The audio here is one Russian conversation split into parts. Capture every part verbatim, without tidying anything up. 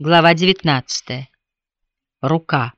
Глава девятнадцатая. Рука.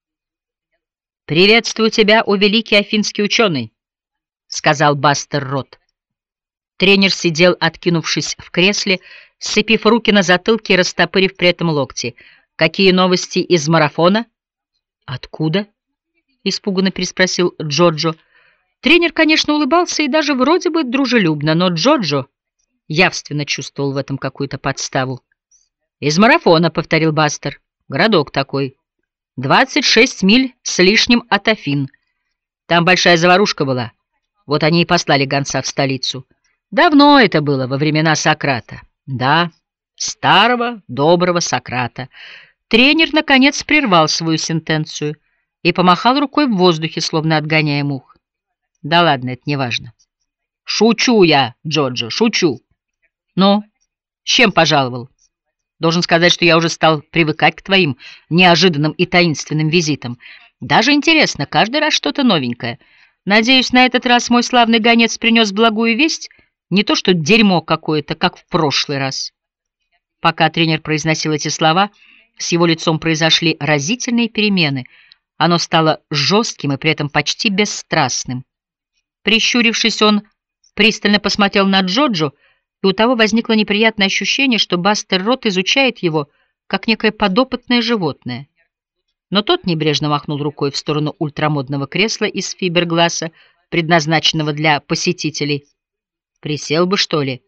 «Приветствую тебя, о великий афинский ученый», — сказал Бастер Рот. Тренер сидел, откинувшись в кресле, сцепив руки на затылке и растопырив при этом локти. «Какие новости из марафона?» «Откуда?» — испуганно переспросил Джоджо. Тренер, конечно, улыбался и даже вроде бы дружелюбно, но Джоджо явственно чувствовал в этом какую-то подставу. «Из марафона», — повторил Бастер. «Городок такой. Двадцать шесть миль с лишним от Афин. Там большая заварушка была. Вот они и послали гонца в столицу. Давно это было, во времена Сократа. Да, старого, доброго Сократа». Тренер, наконец, прервал свою сентенцию и помахал рукой в воздухе, словно отгоняя мух. «Да ладно, это не важно. Шучу я, Джоджо, шучу. Ну, с чем пожаловал? Должен сказать, что я уже стал привыкать к твоим неожиданным и таинственным визитам. Даже интересно, каждый раз что-то новенькое. Надеюсь, на этот раз мой славный гонец принес благую весть, не то что дерьмо какое-то, как в прошлый раз». Пока тренер произносил эти слова, с его лицом произошли разительные перемены. Оно стало жестким и при этом почти бесстрастным. Прищурившись, он пристально посмотрел на Джоджо, и у того возникло неприятное ощущение, что Бастер Рот изучает его, как некое подопытное животное. Но тот небрежно махнул рукой в сторону ультрамодного кресла из фибергласа, предназначенного для посетителей. «Присел бы, что ли?»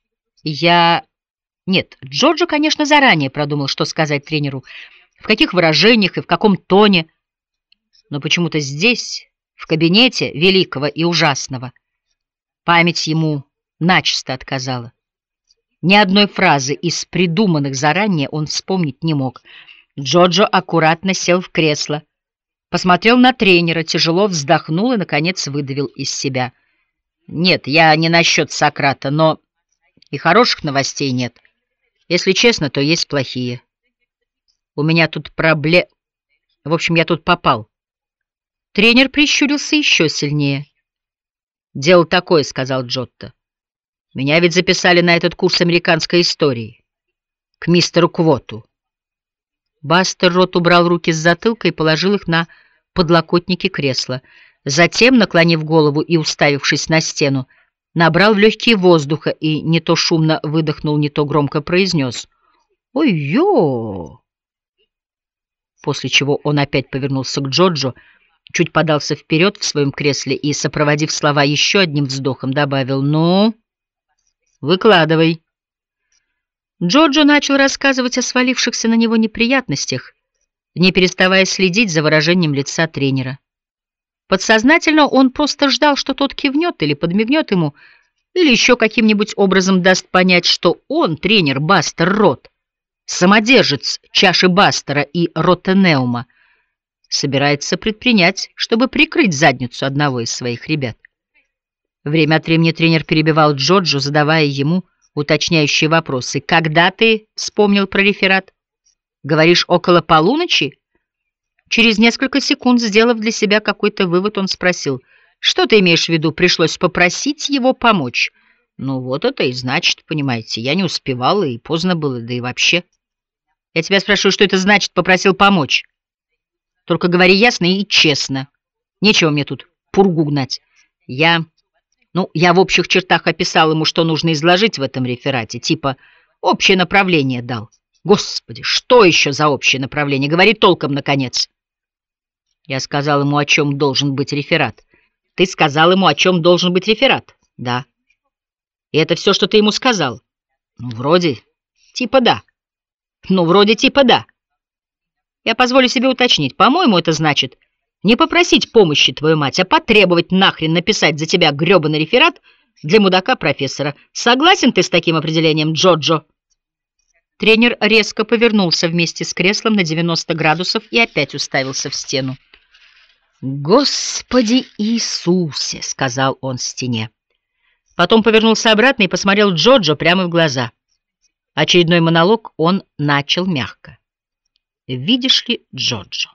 «Я...» Нет, Джоджо, конечно, заранее продумал, что сказать тренеру, в каких выражениях и в каком тоне, но почему-то здесь, в кабинете великого и ужасного, память ему начисто отказала. Ни одной фразы из придуманных заранее он вспомнить не мог. Джоджо аккуратно сел в кресло, посмотрел на тренера, тяжело вздохнул и, наконец, выдавил из себя. «Нет, я не насчет Сократа, но и хороших новостей нет. Если честно, то есть плохие. У меня тут пробле... В общем, я тут попал». Тренер прищурился еще сильнее. «Дело такое», — сказал Джотто. «Меня ведь записали на этот курс американской истории. К мистеру Квоту». Бастер Рот убрал руки с затылка и положил их на подлокотники кресла. Затем, наклонив голову и уставившись на стену, набрал в легкие воздуха и не то шумно выдохнул, не то громко произнес «Ой-ё!». После чего он опять повернулся к Джоджо, чуть подался вперед в своем кресле и, сопроводив слова еще одним вздохом, добавил «Ну, выкладывай». Джоджо начал рассказывать о свалившихся на него неприятностях, не переставая следить за выражением лица тренера. Подсознательно он просто ждал, что тот кивнет или подмигнет ему, или еще каким-нибудь образом даст понять, что он, тренер Бастер Рот, самодержец чаши Бастера и Ротенеума, собирается предпринять, чтобы прикрыть задницу одного из своих ребят. Время от времени тренер перебивал Джоджо, задавая ему уточняющие вопросы. «Когда ты вспомнил про реферат? Говоришь, около полуночи?» Через несколько секунд, сделав для себя какой-то вывод, он спросил: «Что ты имеешь в виду? Пришлось попросить его помочь?» «Ну вот это и значит, понимаете, я не успевал, и поздно было, да и вообще». «Я тебя спрашиваю, что это значит, попросил помочь? Только говори ясно и честно. Нечего мне тут пургу гнать. Я... Ну, я в общих чертах описал ему, что нужно изложить в этом реферате, типа общее направление дал». «Господи, что еще за общее направление? Говори толком, наконец». «Я сказал ему, о чем должен быть реферат». «Ты сказал ему, о чем должен быть реферат?» «Да». «И это все, что ты ему сказал?» «Ну, вроде, типа да». «Ну, вроде типа да». «Я позволю себе уточнить. По-моему, это значит не попросить помощи, твою мать, а потребовать нахрен написать за тебя гребаный реферат для мудака-профессора. Согласен ты с таким определением, Джоджо?» Тренер резко повернулся вместе с креслом на девяносто градусов и опять уставился в стену. «Господи Иисусе!» — сказал он стене. Потом повернулся обратно и посмотрел Джоджо прямо в глаза. Очередной монолог он начал мягко. «Видишь ли, Джоджо,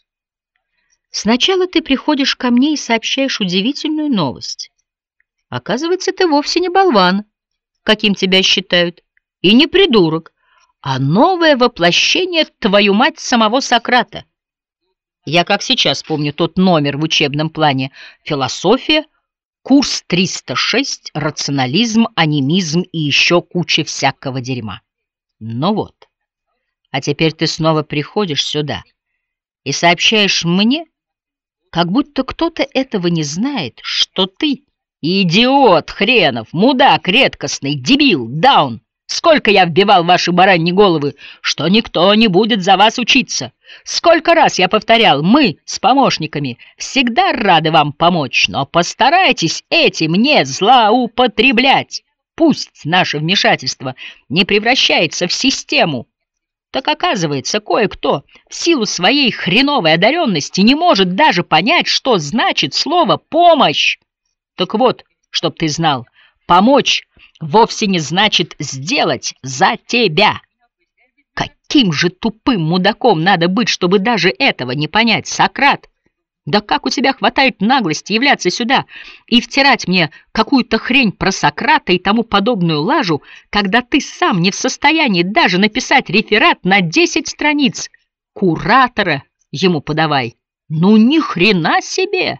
сначала ты приходишь ко мне и сообщаешь удивительную новость. Оказывается, ты вовсе не болван, каким тебя считают, и не придурок, а новое воплощение, твою мать, самого Сократа. Я как сейчас помню тот номер в учебном плане «Философия», курс триста шесть, рационализм, анимизм и еще куча всякого дерьма. Ну вот, а теперь ты снова приходишь сюда и сообщаешь мне, как будто кто-то этого не знает, что ты идиот хренов, мудак редкостный, дебил, даун. Сколько я вбивал в ваши бараньи головы, что никто не будет за вас учиться. Сколько раз я повторял, мы с помощниками всегда рады вам помочь, но постарайтесь этим не злоупотреблять. Пусть наше вмешательство не превращается в систему. Так оказывается, кое-кто в силу своей хреновой одаренности не может даже понять, что значит слово «помощь». Так вот, чтоб ты знал, помочь вовсе не значит сделать за тебя. Каким же тупым мудаком надо быть, чтобы даже этого не понять, Сократ? Да как у тебя хватает наглости являться сюда и втирать мне какую-то хрень про Сократа и тому подобную лажу, когда ты сам не в состоянии даже написать реферат на десять страниц? Куратора ему подавай. Ну ни хрена себе!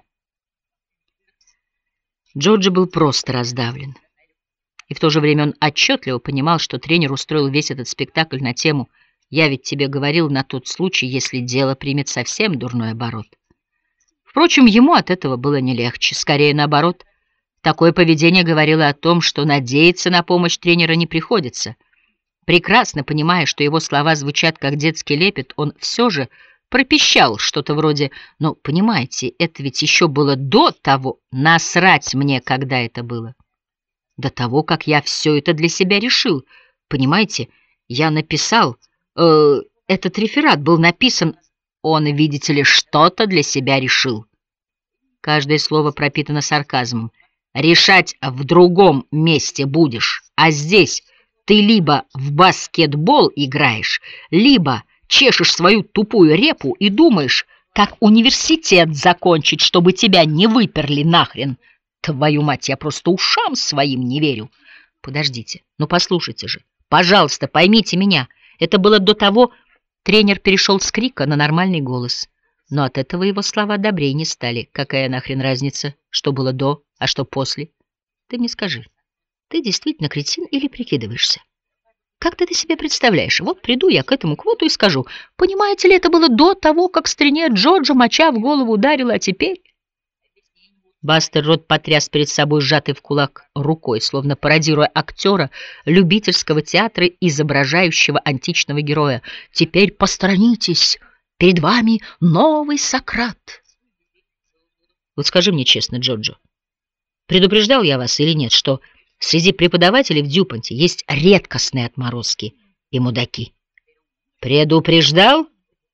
Джорджи был просто раздавлен. И в то же время он отчетливо понимал, что тренер устроил весь этот спектакль на тему «Я ведь тебе говорил на тот случай, если дело примет совсем дурной оборот». Впрочем, ему от этого было не легче, скорее наоборот. Такое поведение говорило о том, что надеяться на помощь тренера не приходится. Прекрасно понимая, что его слова звучат как детский лепет, он все же пропищал что-то вроде «Ну, понимаете, это ведь еще было до того, насрать мне, когда это было». До того, как я все это для себя решил. Понимаете, я написал... Э, этот реферат был написан... Он, видите ли, что-то для себя решил. Каждое слово пропитано сарказмом. Решать в другом месте будешь, а здесь ты либо в баскетбол играешь, либо чешешь свою тупую репу и думаешь, как университет закончить, чтобы тебя не выперли нахрен. Твою мать, я просто ушам своим не верю. Подождите, ну послушайте же. Пожалуйста, поймите меня. Это было до того... Тренер перешел с крика на нормальный голос. Но от этого его слова добрее не стали. Какая нахрен разница, что было до, а что после? Ты мне скажи, ты действительно кретин или прикидываешься? Как ты это себе представляешь? Вот приду я к этому квоту и скажу, понимаете ли, это было до того, как стрене Джорджа моча в голову ударила, а теперь... Бастер Рот потряс перед собой сжатой в кулак рукой, словно пародируя актера любительского театра, изображающего античного героя. «Теперь посторонитесь! Перед вами новый Сократ!» Вот скажи мне честно, Джорджо, предупреждал я вас или нет, что среди преподавателей в Дюпонте есть редкостные отморозки и мудаки? Предупреждал?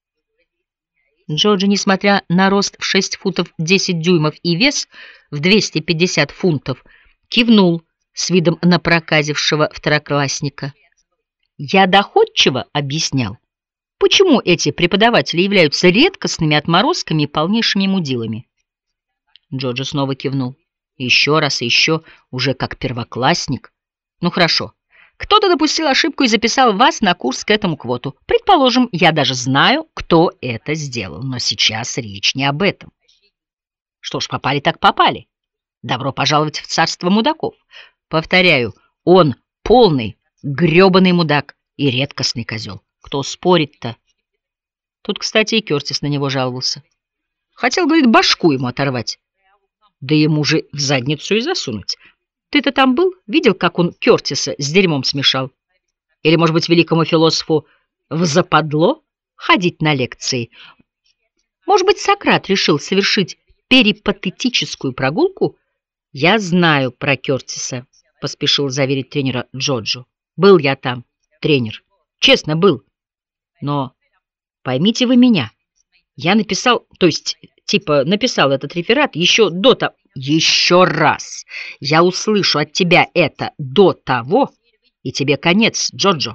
Джорджи, несмотря на рост в шесть футов десять дюймов и вес в двести пятьдесят фунтов, кивнул с видом напроказившего второклассника. Я доходчиво объяснял, почему эти преподаватели являются редкостными отморозками и полнейшими мудилами. Джорджи снова кивнул. Еще раз и еще, уже как первоклассник. Ну хорошо. Кто-то допустил ошибку и записал вас на курс к этому квоту. Предположим, я даже знаю, кто это сделал, но сейчас речь не об этом. Что ж, попали так попали. Добро пожаловать в царство мудаков. Повторяю, он полный грёбаный мудак и редкостный козел. Кто спорит-то? Тут, кстати, и Кёртис на него жаловался. Хотел, говорит, башку ему оторвать. Да ему же в задницу и засунуть. Ты-то там был? Видел, как он Кёртиса с дерьмом смешал? Или, может быть, великому философу взападло ходить на лекции? Может быть, Сократ решил совершить перипатетическую прогулку? Я знаю про Кёртиса, поспешил заверить тренера Джорджу. Был я там, тренер. Честно, был. Но поймите вы меня. Я написал, то есть, типа, написал этот реферат еще до того. Еще раз я услышу от тебя это до того, и тебе конец, Джорджо.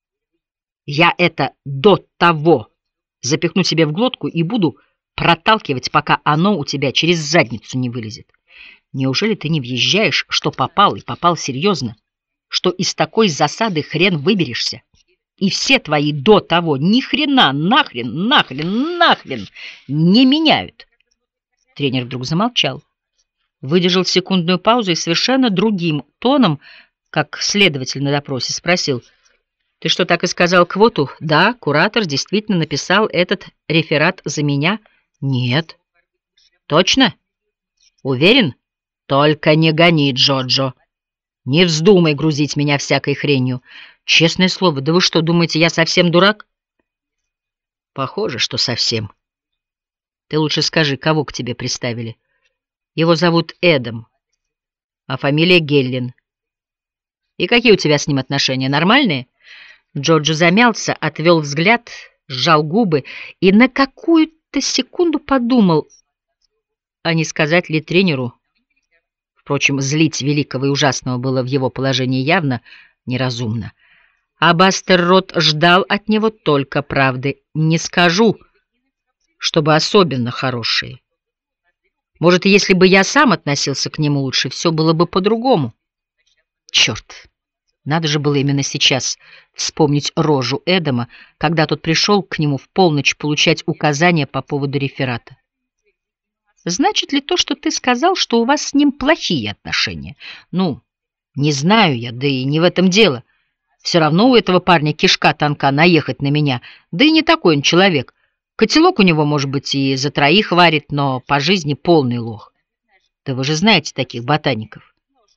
Я это до того запихну себе в глотку и буду проталкивать, пока оно у тебя через задницу не вылезет. Неужели ты не въезжаешь, что попал, и попал серьезно, что из такой засады хрен выберешься? И все твои до того ни хрена, нахрен, нахрен, нахрен не меняют. Тренер вдруг замолчал, выдержал секундную паузу и совершенно другим тоном, как следователь на допросе, спросил: «Ты что, так и сказал Квоту?» «Да, куратор действительно написал этот реферат за меня». «Нет». «Точно? Уверен?» «Только не гони, Джоджо. Не вздумай грузить меня всякой хренью. Честное слово, да вы что, думаете, я совсем дурак?» «Похоже, что совсем. Ты лучше скажи, кого к тебе приставили?» «Его зовут Эдом, а фамилия Геллин. И какие у тебя с ним отношения? Нормальные?» Джорджо замялся, отвел взгляд, сжал губы и на какую-то секунду подумал, а не сказать ли тренеру. Впрочем, злить великого и ужасного было в его положении явно неразумно. А Бастер Рот ждал от него только правды. «Не скажу, чтобы особенно хорошие. Может, если бы я сам относился к нему лучше, все было бы по-другому». Черт! Надо же было именно сейчас вспомнить рожу Эдома, когда тот пришел к нему в полночь получать указания по поводу реферата. «Значит ли то, что ты сказал, что у вас с ним плохие отношения?» «Ну, не знаю я, да и не в этом дело. Все равно у этого парня кишка тонка наехать на меня, да и не такой он человек. Котелок у него, может быть, и за троих варит, но по жизни полный лох. Да вы же знаете таких ботаников.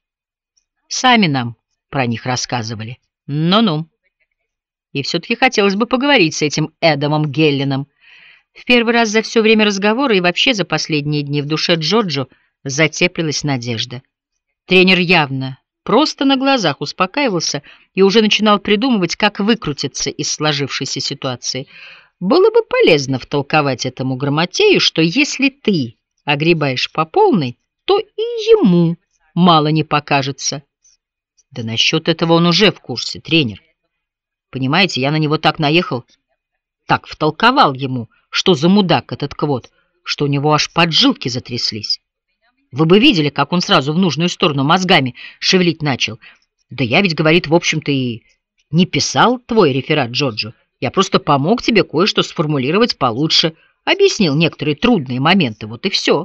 Сами нам про них рассказывали. Ну-ну. И все-таки хотелось бы поговорить с этим Эдомом Геллином». В первый раз за все время разговора и вообще за последние дни в душе Джорджо затеплилась надежда. Тренер явно просто на глазах успокаивался и уже начинал придумывать, как выкрутиться из сложившейся ситуации. Было бы полезно втолковать этому грамотею, что если ты огребаешь по полной, то и ему мало не покажется. Да насчет этого он уже в курсе, тренер. Понимаете, я на него так наехал, так втолковал ему, что за мудак этот Квот, что у него аж поджилки затряслись. Вы бы видели, как он сразу в нужную сторону мозгами шевелить начал. Да я ведь, говорит, в общем-то и не писал твой реферат, Джорджо. Я просто помог тебе кое-что сформулировать получше, объяснил некоторые трудные моменты, вот и все.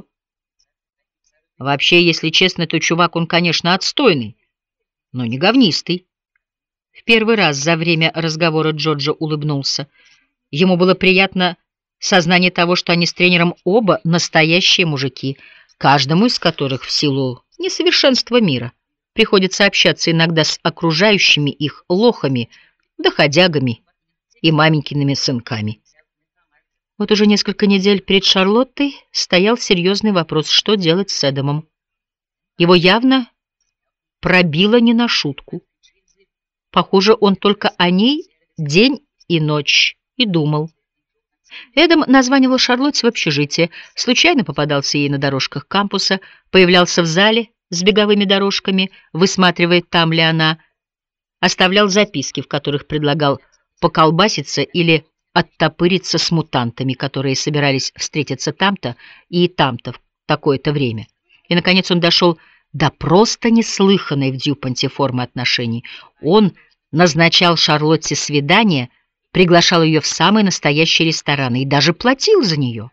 Вообще, если честно, то чувак, он, конечно, отстойный, но не говнистый. В первый раз за время разговора Джорджо улыбнулся. Ему было приятно сознание того, что они с тренером оба настоящие мужики, каждому из которых в силу несовершенства мира приходится общаться иногда с окружающими их лохами, доходягами и маменькиными сынками. Вот уже несколько недель перед Шарлоттой стоял серьезный вопрос, что делать с Эдомом. Его явно пробило не на шутку. Похоже, он только о ней день и ночь и думал. Эдом названивал Шарлотте в общежитие, случайно попадался ей на дорожках кампуса, появлялся в зале с беговыми дорожками, высматривая, там ли она, оставлял записки, в которых предлагал поколбаситься или оттопыриться с мутантами, которые собирались встретиться там-то и там-то в такое-то время. И, наконец, он дошел до просто неслыханной в Дьюпонте формы отношений. Он назначал Шарлотте свидание, приглашал ее в самые настоящие рестораны и даже платил за нее.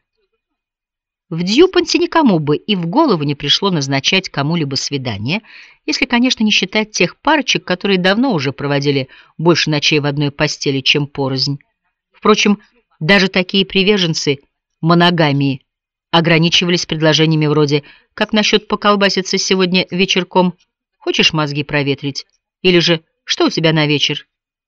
В Дьюпонте никому бы и в голову не пришло назначать кому-либо свидание, если, конечно, не считать тех парочек, которые давно уже проводили больше ночей в одной постели, чем порознь. Впрочем, даже такие приверженцы моногамии ограничивались предложениями вроде «Как насчет поколбаситься сегодня вечерком? Хочешь мозги проветрить?» Или же «Что у тебя на вечер?»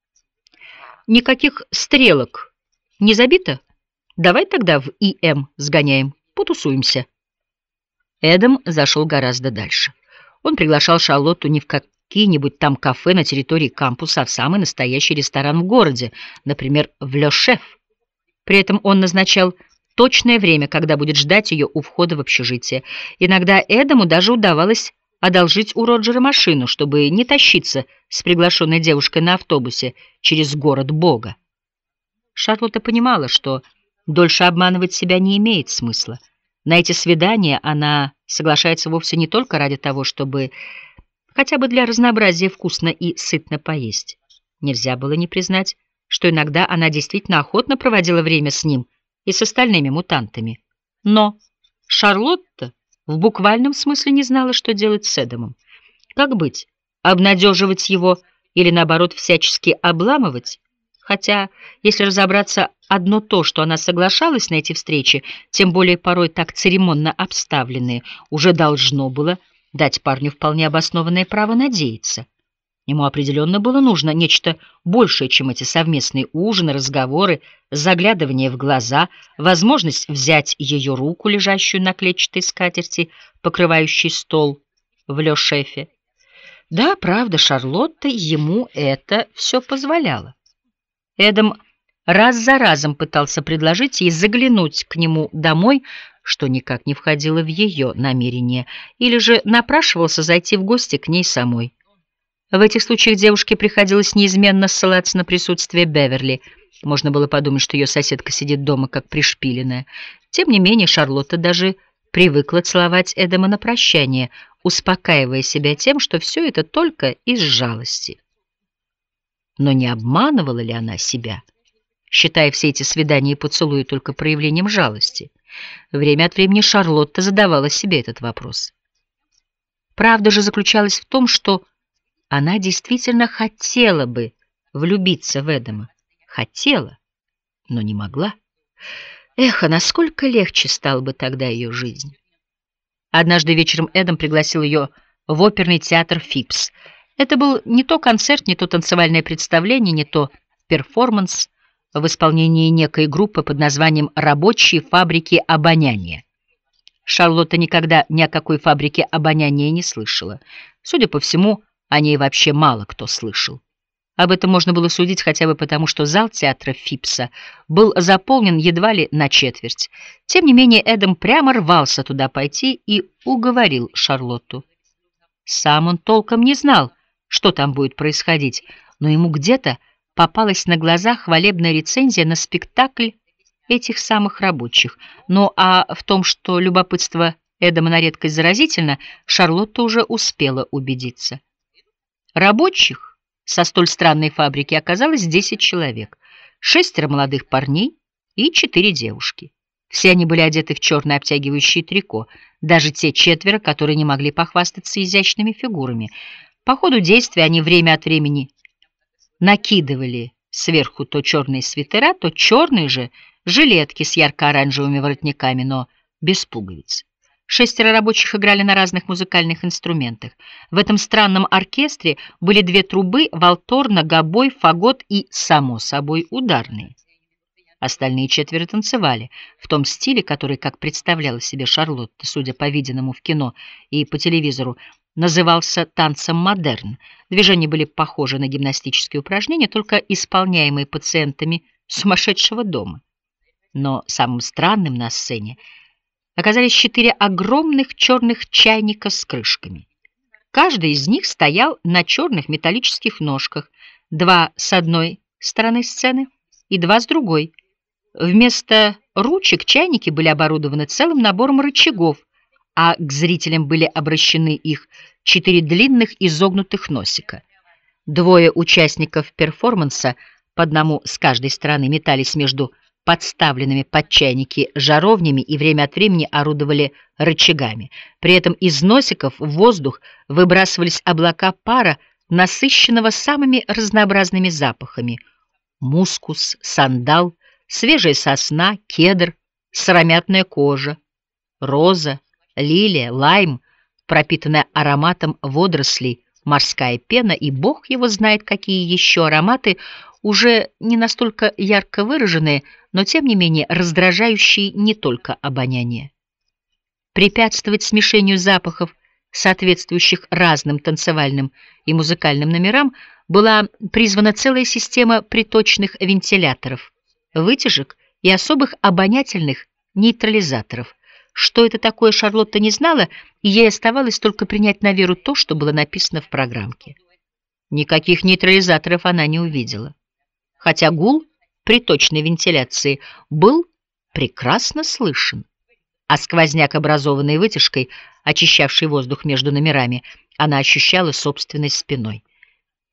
«Никаких стрелок не забито? Давай тогда в И Эм сгоняем, потусуемся». Эдом зашел гораздо дальше. Он приглашал Шарлотту не в какие-нибудь там кафе на территории кампуса, а в самый настоящий ресторан в городе, например, в Ле Шеф. При этом он назначал точное время, когда будет ждать ее у входа в общежитие. Иногда Эдому даже удавалось одолжить у Роджера машину, чтобы не тащиться с приглашенной девушкой на автобусе через город Бога. Шарлотта понимала, что дольше обманывать себя не имеет смысла. На эти свидания она соглашается вовсе не только ради того, чтобы хотя бы для разнообразия вкусно и сытно поесть. Нельзя было не признать, что иногда она действительно охотно проводила время с ним и с остальными мутантами. Но Шарлотта в буквальном смысле не знала, что делать с Эдамом. Как быть? Обнадеживать его или, наоборот, всячески обламывать? Хотя, если разобраться, одно то, что она соглашалась на эти встречи, тем более порой так церемонно обставленные, уже должно было дать парню вполне обоснованное право надеяться. Ему определенно было нужно нечто большее, чем эти совместные ужины, разговоры, заглядывание в глаза, возможность взять ее руку, лежащую на клетчатой скатерти, покрывающей стол в Ле Шефе. Да, правда, Шарлотта ему это все позволяла. Эдам раз за разом пытался предложить ей заглянуть к нему домой, что никак не входило в ее намерение, или же напрашивался зайти в гости к ней самой. В этих случаях девушке приходилось неизменно ссылаться на присутствие Беверли. Можно было подумать, что ее соседка сидит дома как пришпиленная. Тем не менее, Шарлотта даже привыкла целовать Эдама на прощание, успокаивая себя тем, что все это только из жалости. Но не обманывала ли она себя, считая все эти свидания и поцелуи только проявлением жалости? Время от времени Шарлотта задавала себе этот вопрос. Правда же заключалась в том, что она действительно хотела бы влюбиться в Эдама. Хотела, но не могла. Эх, а насколько легче стала бы тогда ее жизнь. Однажды вечером Эдам пригласил ее в оперный театр «Фипс». Это был не то концерт, не то танцевальное представление, не то перформанс в исполнении некой группы под названием «Рабочие фабрики обоняния». Шарлотта никогда ни о какой фабрике обоняния не слышала. Судя по всему, о ней вообще мало кто слышал. Об этом можно было судить хотя бы потому, что зал театра Фипса был заполнен едва ли на четверть. Тем не менее, Эдам прямо рвался туда пойти и уговорил Шарлотту. Сам он толком не знал, что там будет происходить, но ему где-то попалась на глаза хвалебная рецензия на спектакль этих самых рабочих. Ну а в том, что любопытство Эдама на редкость заразительно, Шарлотта уже успела убедиться. Рабочих со столь странной фабрики оказалось десять человек, шестеро молодых парней и четыре девушки. Все они были одеты в черное обтягивающее трико, даже те четверо, которые не могли похвастаться изящными фигурами. По ходу действия они время от времени накидывали сверху то черные свитера, то черные же жилетки с ярко-оранжевыми воротниками, но без пуговиц. Шестеро рабочих играли на разных музыкальных инструментах. В этом странном оркестре были две трубы, валторна, гобой, фагот и, само собой, ударные. Остальные четверо танцевали в том стиле, который, как представляла себе Шарлотта, судя по виденному в кино и по телевизору, назывался танцем модерн. Движения были похожи на гимнастические упражнения, только исполняемые пациентами сумасшедшего дома. Но самым странным на сцене оказались четыре огромных черных чайника с крышками. Каждый из них стоял на черных металлических ножках, два с одной стороны сцены и два с другой. Вместо ручек чайники были оборудованы целым набором рычагов, а к зрителям были обращены их четыре длинных изогнутых носика. Двое участников перформанса, по одному с каждой стороны, метались между подставленными под чайники жаровнями и время от времени орудовали рычагами. При этом из носиков в воздух выбрасывались облака пара, насыщенного самыми разнообразными запахами: мускус, сандал, свежая сосна, кедр, сыромятная кожа, роза, лилия, лайм, пропитанная ароматом водорослей, морская пена и бог его знает какие еще ароматы, уже не настолько ярко выраженные, но тем не менее раздражающие не только обоняние. Препятствовать смешению запахов, соответствующих разным танцевальным и музыкальным номерам, была призвана целая система приточных вентиляторов, вытяжек и особых обонятельных нейтрализаторов. Что это такое, Шарлотта не знала, и ей оставалось только принять на веру то, что было написано в программке. Никаких нейтрализаторов она не увидела, хотя гул приточной вентиляции был прекрасно слышен, а сквозняк, образованный вытяжкой, очищавший воздух между номерами, она ощущала собственной спиной.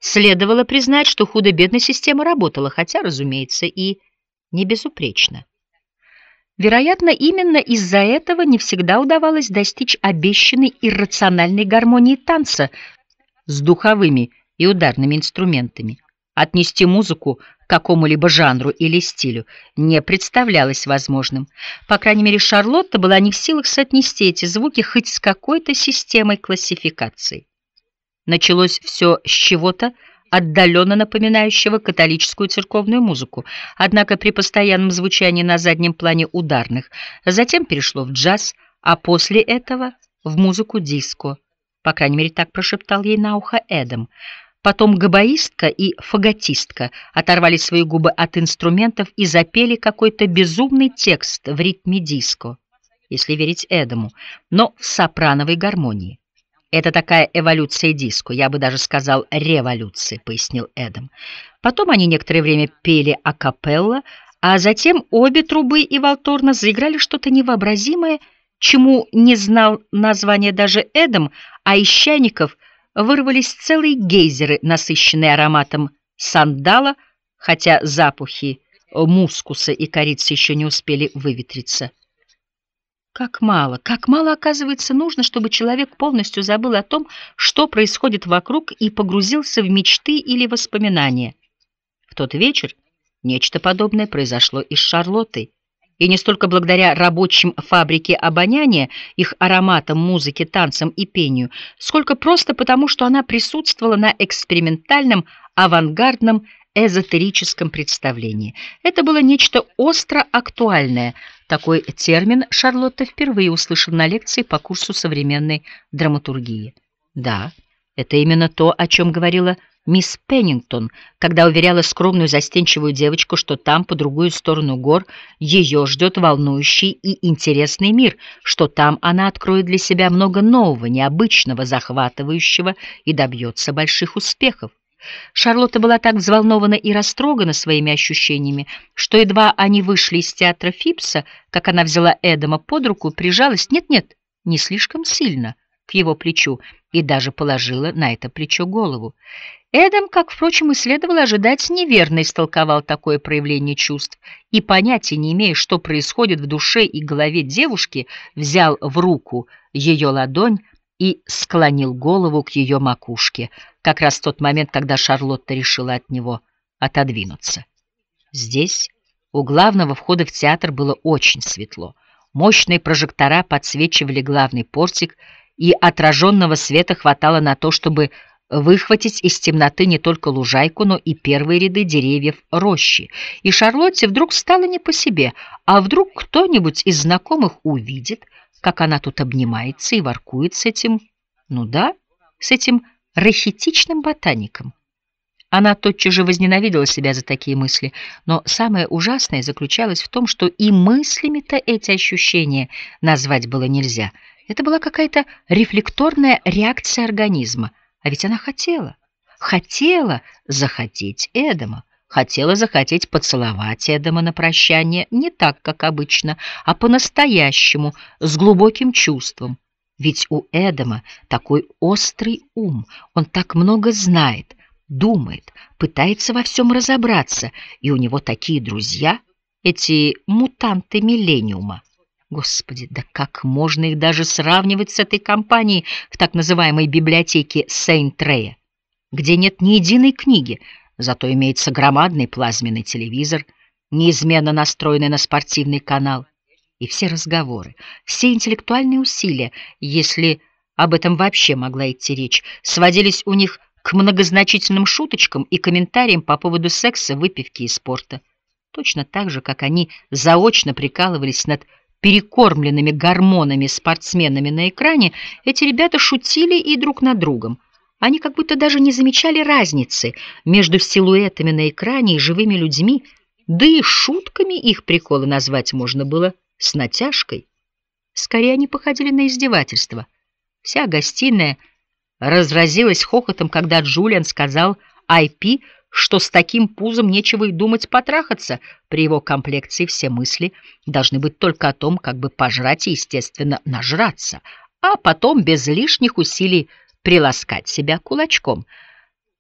Следовало признать, что худо-бедно система работала, хотя, разумеется, и не безупречно. Вероятно, именно из-за этого не всегда удавалось достичь обещанной иррациональной гармонии танца с духовыми и ударными инструментами. Отнести музыку к какому-либо жанру или стилю не представлялось возможным. По крайней мере, Шарлотта была не в силах соотнести эти звуки хоть с какой-то системой классификации. Началось все с чего-то отдаленно напоминающего католическую церковную музыку, однако при постоянном звучании на заднем плане ударных, затем перешло в джаз, а после этого в музыку диско. По крайней мере, так прошептал ей на ухо Эдам. Потом габаистка и фаготистка оторвали свои губы от инструментов и запели какой-то безумный текст в ритме диско, если верить Эдаму, но в сопрановой гармонии. «Это такая эволюция диско, я бы даже сказал революция», — пояснил Эдам. Потом они некоторое время пели акапелла, а затем обе трубы и валторна заиграли что-то невообразимое, чему не знал названия даже Эдам, а из чайников вырвались целые гейзеры, насыщенные ароматом сандала, хотя запахи мускуса и корицы еще не успели выветриться. Как мало, как мало, оказывается, нужно, чтобы человек полностью забыл о том, что происходит вокруг, и погрузился в мечты или воспоминания. В тот вечер нечто подобное произошло и с Шарлоттой. И не столько благодаря рабочим фабрики обоняния, их ароматам, музыке, танцам и пению, сколько просто потому, что она присутствовала на экспериментальном, авангардном, эзотерическом представлении. Это было нечто остро актуальное. Такой термин Шарлотта впервые услышала на лекции по курсу современной драматургии. Да, это именно то, о чем говорила мисс Пеннингтон, когда уверяла скромную застенчивую девочку, что там, по другую сторону гор, ее ждет волнующий и интересный мир, что там она откроет для себя много нового, необычного, захватывающего и добьется больших успехов. Шарлотта была так взволнована и растрогана своими ощущениями, что едва они вышли из театра Фипса, как она взяла Эдама под руку, прижалась, нет-нет, не слишком сильно, к его плечу, и даже положила на это плечо голову. Эдам, как, впрочем, и следовало ожидать, неверно истолковал такое проявление чувств и, понятия не имея, что происходит в душе и голове девушки, взял в руку ее ладонь и склонил голову к ее макушке, как раз в тот момент, когда Шарлотта решила от него отодвинуться. Здесь, у главного входа в театр, было очень светло. Мощные прожектора подсвечивали главный портик, и отраженного света хватало на то, чтобы выхватить из темноты не только лужайку, но и первые ряды деревьев рощи. И Шарлотте вдруг стало не по себе, а вдруг кто-нибудь из знакомых увидит, как она тут обнимается и воркует с этим, ну да, с этим рахитичным ботаником. Она тотчас же возненавидела себя за такие мысли, но самое ужасное заключалось в том, что и мыслями-то эти ощущения назвать было нельзя. Это была какая-то рефлекторная реакция организма. А ведь она хотела, хотела захотеть Эдама, хотела захотеть поцеловать Эдама на прощание не так, как обычно, а по-настоящему, с глубоким чувством. Ведь у Эдама такой острый ум, он так много знает, думает, пытается во всем разобраться, и у него такие друзья, эти мутанты миллениума. Господи, да как можно их даже сравнивать с этой компанией в так называемой библиотеке Сейнт-Рея, где нет ни единой книги, зато имеется громадный плазменный телевизор, неизменно настроенный на спортивный канал, и все разговоры, все интеллектуальные усилия, если об этом вообще могла идти речь, сводились у них к многозначительным шуточкам и комментариям по поводу секса, выпивки и спорта. Точно так же, как они заочно прикалывались над перекормленными гормонами спортсменами на экране, эти ребята шутили и друг над другом. Они как будто даже не замечали разницы между силуэтами на экране и живыми людьми, да и шутками их приколы назвать можно было с натяжкой. Скорее, они походили на издевательство. Вся гостиная разразилась хохотом, когда Джулиан сказал Ай Пи, что с таким пузом нечего и думать потрахаться. При его комплекции все мысли должны быть только о том, как бы пожрать и, естественно, нажраться, а потом без лишних усилий приласкать себя кулачком.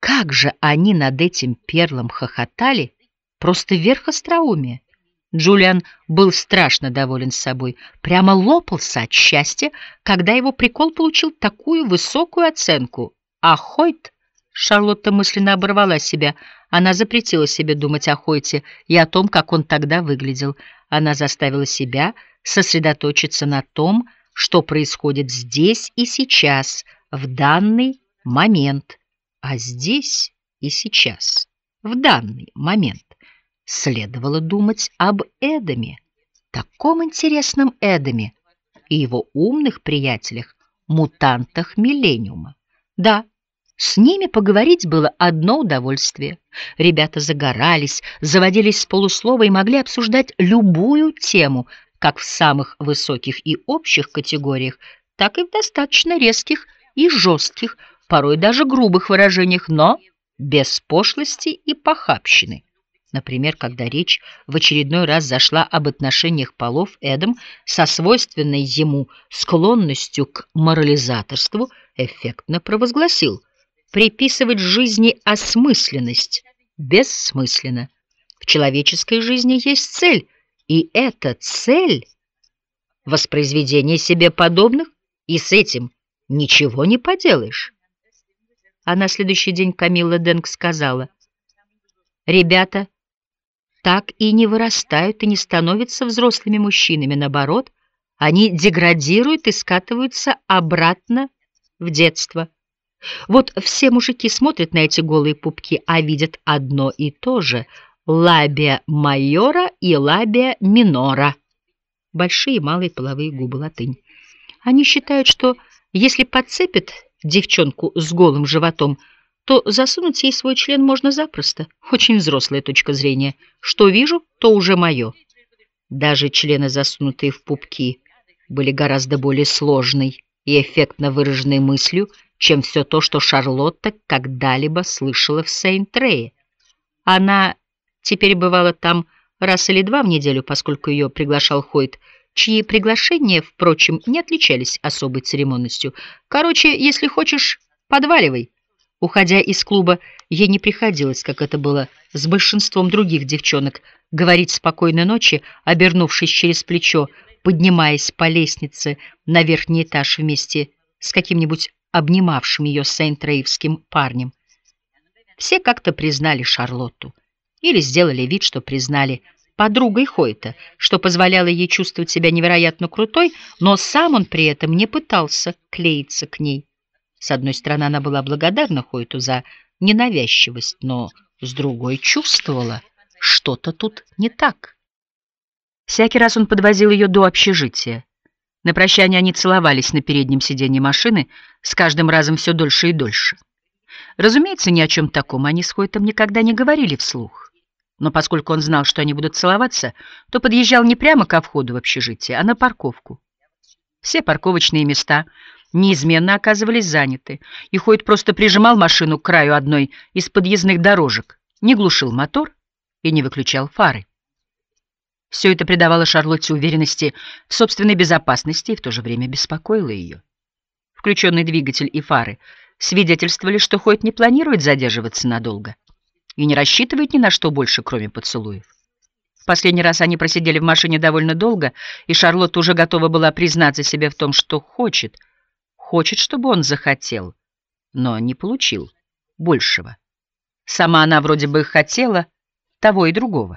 как же они над этим перлом хохотали, просто верх остроумия. Джулиан был страшно доволен собой, прямо лопался от счастья, когда его прикол получил такую высокую оценку. А Хойт... Шарлотта мысленно оборвала себя. Она запретила себе думать о Хойте и о том, как он тогда выглядел. Она заставила себя сосредоточиться на том, что происходит здесь и сейчас, в данный момент. А здесь и сейчас, в данный момент, следовало думать об Эдаме, таком интересном Эдаме и его умных приятелях, мутантах Миллениума. Да, с ними поговорить было одно удовольствие. Ребята загорались, заводились с полуслова и могли обсуждать любую тему, как в самых высоких и общих категориях, так и в достаточно резких и жестких, порой даже грубых выражениях, но без пошлости и похабщины. Например, когда речь в очередной раз зашла об отношениях полов, Эдам со свойственной ему склонностью к морализаторству эффектно провозгласил: приписывать жизни осмысленность бессмысленно. В человеческой жизни есть цель, и эта цель — воспроизведение себе подобных, и с этим ничего не поделаешь. А на следующий день Камилла Денг сказала: «Ребята так и не вырастают и не становятся взрослыми мужчинами. Наоборот, они деградируют и скатываются обратно в детство. Вот все мужики смотрят на эти голые пупки, а видят одно и то же — лабия майора и лабия минора». Большие и малые половые губы, латынь. Они считают, что если подцепят девчонку с голым животом, то засунуть ей свой член можно запросто. Очень взрослая точка зрения. Что вижу, то уже мое. Даже члены, засунутые в пупки, были гораздо более сложной и эффектно выраженной мыслью, чем все то, что Шарлотта когда-либо слышала в Сейнт-Рее. Она теперь бывала там раз или два в неделю, поскольку ее приглашал Хойт, чьи приглашения, впрочем, не отличались особой церемонностью. Короче, если хочешь, подваливай. Уходя из клуба, ей не приходилось, как это было с большинством других девчонок, говорить спокойной ночи, обернувшись через плечо, поднимаясь по лестнице на верхний этаж вместе с каким-нибудь обнимавшим ее сейнт-рейвским парнем. Все как-то признали Шарлотту или сделали вид, что признали, подругой Хойта, что позволяло ей чувствовать себя невероятно крутой, но сам он при этом не пытался клеиться к ней. С одной стороны, она была благодарна Хойту за ненавязчивость, но с другой чувствовала, что-то тут не так. Всякий раз он подвозил ее до общежития. На прощание они целовались на переднем сиденье машины, с каждым разом все дольше и дольше. Разумеется, ни о чем таком они с Хойтом никогда не говорили вслух. Но поскольку он знал, что они будут целоваться, то подъезжал не прямо ко входу в общежитие, а на парковку. Все парковочные места неизменно оказывались заняты, и Хойт просто прижимал машину к краю одной из подъездных дорожек, не глушил мотор и не выключал фары. Все это придавало Шарлотте уверенности в собственной безопасности и в то же время беспокоило ее. Включенный двигатель и фары свидетельствовали, что Хойт не планирует задерживаться надолго и не рассчитывает ни на что больше, кроме поцелуев. В последний раз они просидели в машине довольно долго, и Шарлотта уже готова была признаться себе в том, что хочет, хочет, чтобы он захотел, но не получил большего. Сама она вроде бы хотела того и другого.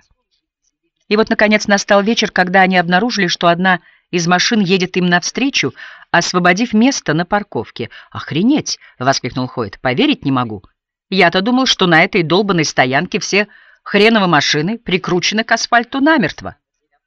И вот, наконец, настал вечер, когда они обнаружили, что одна из машин едет им навстречу, освободив место на парковке. «Охренеть!» — воскликнул Хойт. «Поверить не могу. Я-то думал, что на этой долбанной стоянке все хреновы машины прикручены к асфальту намертво».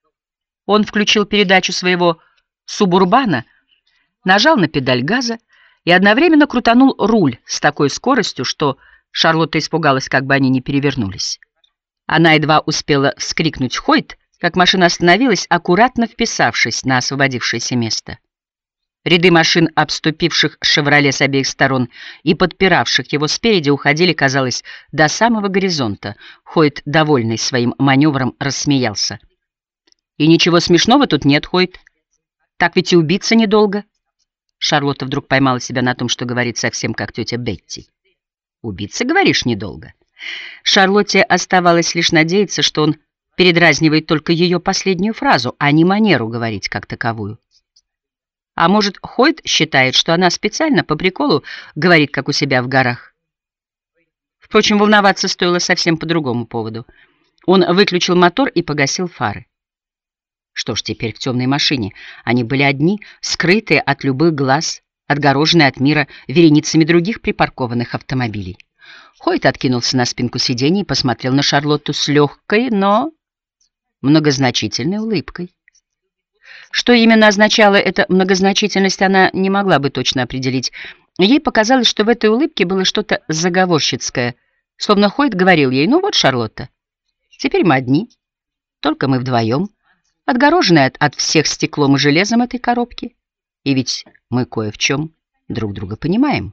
Он включил передачу своего субурбана, нажал на педаль газа и одновременно крутанул руль с такой скоростью, что Шарлотта испугалась, как бы они не перевернулись. Она едва успела вскрикнуть «Хойт», как машина остановилась, аккуратно вписавшись на освободившееся место. Ряды машин, обступивших «Шевроле» с обеих сторон и подпиравших его спереди, уходили, казалось, до самого горизонта. Хойт, довольный своим маневром, рассмеялся. «И ничего смешного тут нет, Хойт. Так ведь и убиться недолго». Шарлотта вдруг поймала себя на том, что говорит совсем как тетя Бетти. Убиться, говоришь, недолго. Шарлотте оставалось лишь надеяться, что он передразнивает только ее последнюю фразу, а не манеру говорить как таковую. А может, Хойт считает, что она специально по приколу говорит, как у себя в горах? Впрочем, волноваться стоило совсем по другому поводу. Он выключил мотор и погасил фары. Что ж, теперь в темной машине они были одни, скрытые от любых глаз, отгороженные от мира вереницами других припаркованных автомобилей. Хойт откинулся на спинку сиденья и посмотрел на Шарлотту с легкой, но многозначительной улыбкой. Что именно означала эта многозначительность, она не могла бы точно определить. Ей показалось, что в этой улыбке было что-то заговорщицкое, словно Хойт говорил ей: «Ну вот, Шарлотта, теперь мы одни, только мы вдвоем, отгороженные от, от всех стеклом и железом этой коробки, и ведь мы кое в чем друг друга понимаем».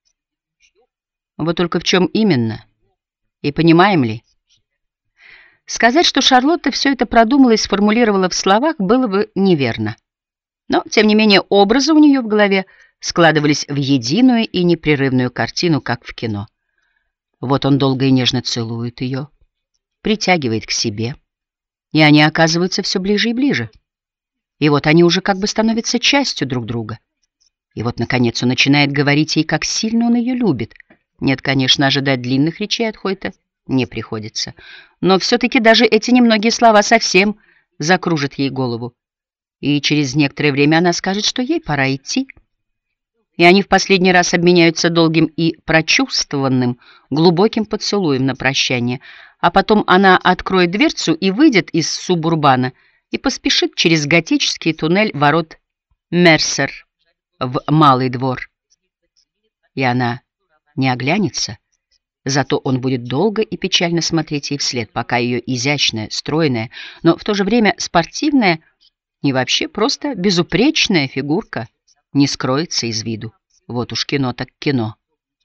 Вот только в чем именно? И понимаем ли? Сказать, что Шарлотта все это продумала и сформулировала в словах, было бы неверно. Но, тем не менее, образы у нее в голове складывались в единую и непрерывную картину, как в кино. Вот он долго и нежно целует ее, притягивает к себе, и они оказываются все ближе и ближе. И вот они уже как бы становятся частью друг друга. И вот, наконец, он начинает говорить ей, как сильно он ее любит. Нет, конечно, ожидать длинных речей от Хойта не приходится. Но все-таки даже эти немногие слова совсем закружат ей голову. И через некоторое время она скажет, что ей пора идти. И они в последний раз обменяются долгим и прочувствованным, глубоким поцелуем на прощание. А потом она откроет дверцу и выйдет из субурбана и поспешит через готический туннель ворот Мерсер в Малый двор. И она не оглянется, зато он будет долго и печально смотреть ей вслед, пока ее изящная, стройная, но в то же время спортивная и вообще просто безупречная фигурка не скроется из виду. Вот уж кино так кино.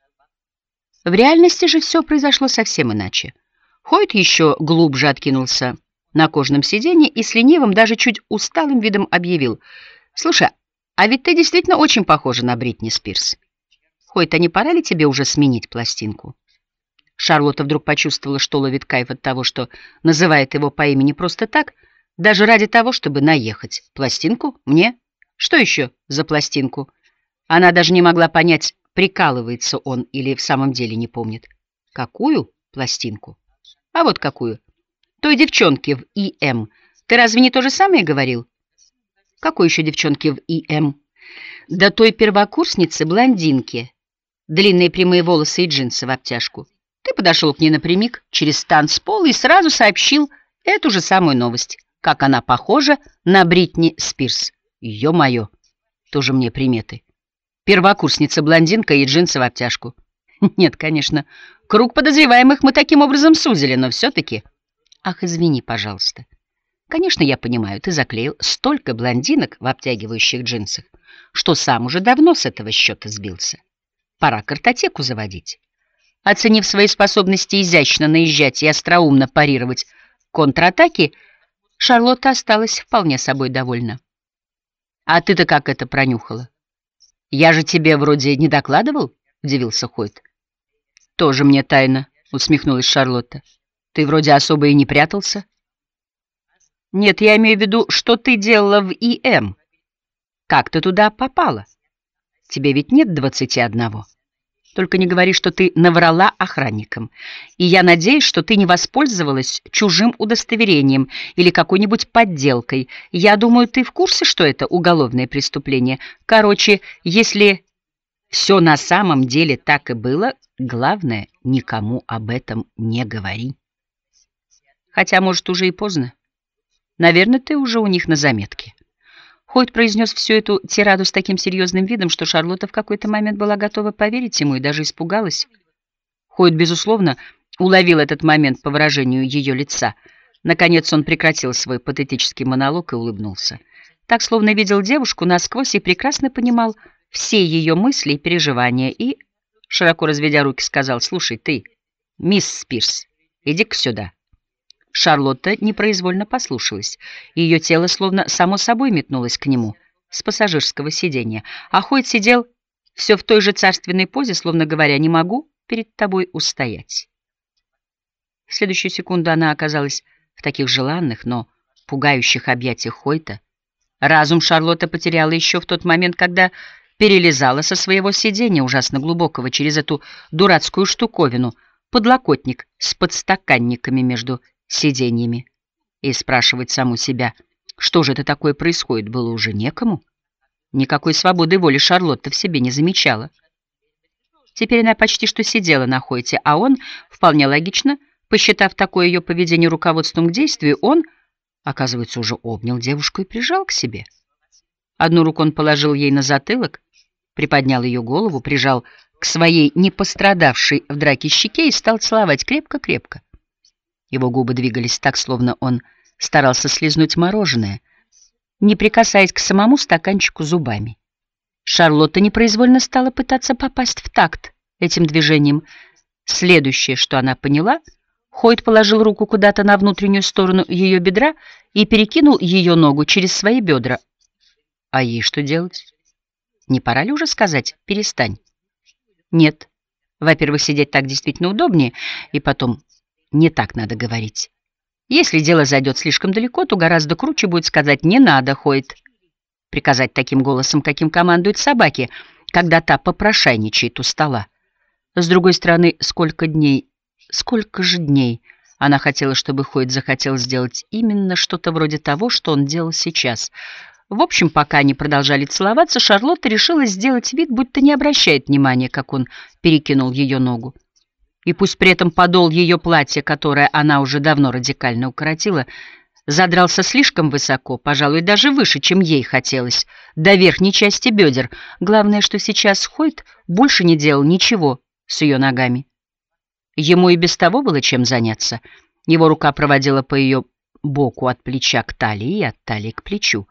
В реальности же все произошло совсем иначе. Хойт еще глубже откинулся на кожаном сиденье и с ленивым, даже чуть усталым видом объявил: «Слушай, а ведь ты действительно очень похожа на Бритни Спирс. Хойт, а не пора ли тебе уже сменить пластинку?» Шарлотта вдруг почувствовала, что ловит кайф от того, что называет его по имени просто так, даже ради того, чтобы наехать. «Пластинку? Мне? Что еще за пластинку?» Она даже не могла понять, прикалывается он или в самом деле не помнит. «Какую пластинку?» «А вот какую. Той девчонки в И Эм. Ты разве не то же самое говорил?» «Какой еще девчонки в И Эм?» «Да той первокурсницы-блондинки. Длинные прямые волосы и джинсы в обтяжку. Ты подошел к ней напрямик через танцпол и сразу сообщил эту же самую новость, как она похожа на Бритни Спирс. Ё-моё, тоже мне приметы. Первокурсница-блондинка и джинсы в обтяжку. Нет, конечно, круг подозреваемых мы таким образом сузили, но все-таки... Ах, извини, пожалуйста. Конечно, я понимаю, ты заклеил столько блондинок в обтягивающих джинсах, что сам уже давно с этого счета сбился. Пора картотеку заводить. Оценив свои способности изящно наезжать и остроумно парировать контратаки, Шарлотта осталась вполне собой довольна. «А ты-то как это пронюхала? Я же тебе вроде не докладывал?» — удивился Хойт. «Тоже мне тайна», — усмехнулась Шарлотта. «Ты вроде особо и не прятался». «Нет, я имею в виду, что ты делала в И Эм. Как ты туда попала? Тебе ведь нет двадцати одного. Только не говори, что ты наврала охранникам. И я надеюсь, что ты не воспользовалась чужим удостоверением или какой-нибудь подделкой. Я думаю, ты в курсе, что это уголовное преступление. Короче, если все на самом деле так и было, главное, никому об этом не говори. Хотя, может, уже и поздно. Наверное, ты уже у них на заметке». Хойт произнес всю эту тираду с таким серьезным видом, что Шарлотта в какой-то момент была готова поверить ему и даже испугалась. Хойт, безусловно, уловил этот момент по выражению ее лица. Наконец он прекратил свой патетический монолог и улыбнулся. Так, словно видел девушку насквозь и прекрасно понимал все ее мысли и переживания, и, широко разведя руки, сказал: «Слушай, ты, мисс Спирс, иди-ка сюда». Шарлотта непроизвольно послушалась. Ее тело словно само собой метнулось к нему с пассажирского сиденья, а Хойт сидел все в той же царственной позе, словно говоря: «Не могу, перед тобой устоять». В следующую секунду она оказалась в таких желанных, но пугающих объятиях Хойта. Разум Шарлотта потеряла еще в тот момент, когда перелезала со своего сиденья, ужасно глубокого, через эту дурацкую штуковину, подлокотник с подстаканниками между сиденьями. И спрашивать саму себя, что же это такое происходит, было уже некому. Никакой свободы воли Шарлотта в себе не замечала. Теперь она почти что сидела на Хойте, а он, вполне логично, посчитав такое ее поведение руководством к действию, он, оказывается, уже обнял девушку и прижал к себе. Одну руку он положил ей на затылок, приподнял ее голову, прижал к своей не пострадавшей в драке щеке и стал целовать крепко-крепко. Его губы двигались так, словно он старался слизнуть мороженое, не прикасаясь к самому стаканчику зубами. Шарлотта непроизвольно стала пытаться попасть в такт этим движением. Следующее, что она поняла, Хойт положил руку куда-то на внутреннюю сторону ее бедра и перекинул ее ногу через свои бедра. А ей что делать? Не пора ли уже сказать «перестань»? Нет. Во-первых, сидеть так действительно удобнее, и потом не так надо говорить. Если дело зайдет слишком далеко, то гораздо круче будет сказать «не надо, Хойт». Приказать таким голосом, каким командуют собаки, когда та попрошайничает у стола. С другой стороны, сколько дней, сколько же дней она хотела, чтобы Хойт захотел сделать именно что-то вроде того, что он делал сейчас. В общем, пока они продолжали целоваться, Шарлотта решила сделать вид, будто не обращает внимания, как он перекинул ее ногу. И пусть при этом подол ее платья, которое она уже давно радикально укоротила, задрался слишком высоко, пожалуй, даже выше, чем ей хотелось, до верхней части бедер. Главное, что сейчас Хойт больше не делал ничего с ее ногами. Ему и без того было чем заняться. Его рука проводила по ее боку от плеча к талии и от талии к плечу,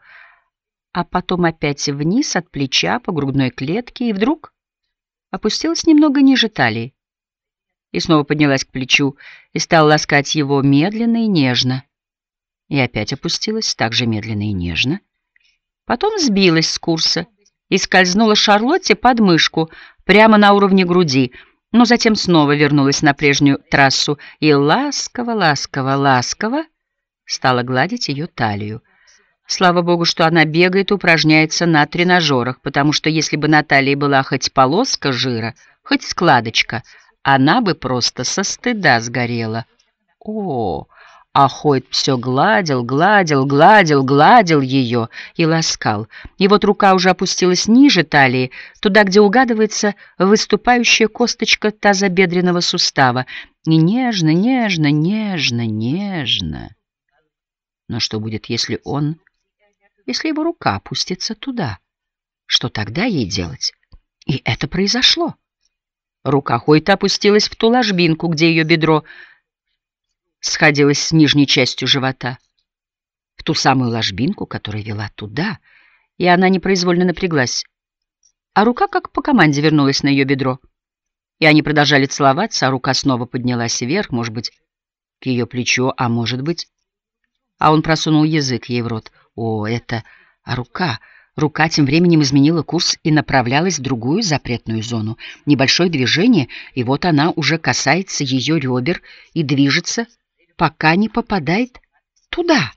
а потом опять вниз от плеча по грудной клетке и вдруг опустилась немного ниже талии. И снова поднялась к плечу и стала ласкать его медленно и нежно. И опять опустилась так же медленно и нежно. Потом сбилась с курса и скользнула Шарлотте под мышку прямо на уровне груди, но затем снова вернулась на прежнюю трассу и ласково, ласково, ласково стала гладить ее талию. Слава богу, что она бегает и упражняется на тренажерах, потому что если бы на талии была хоть полоска жира, хоть складочка, она бы просто со стыда сгорела. О, а Хойт все гладил, гладил, гладил, гладил ее и ласкал. И вот рука уже опустилась ниже талии, туда, где угадывается выступающая косточка тазобедренного сустава. И нежно, нежно, нежно, нежно. Но что будет, если он, если его рука опустится туда? Что тогда ей делать? И это произошло. Рука Хойта опустилась в ту ложбинку, где ее бедро сходилось с нижней частью живота, в ту самую ложбинку, которая вела туда, и она непроизвольно напряглась. А рука как по команде вернулась на ее бедро. И они продолжали целоваться, а рука снова поднялась вверх, может быть, к ее плечу, а может быть... А он просунул язык ей в рот. О, это... А рука... Рука тем временем изменила курс и направлялась в другую запретную зону. Небольшое движение, и вот она уже касается ее ребер и движется, пока не попадает туда.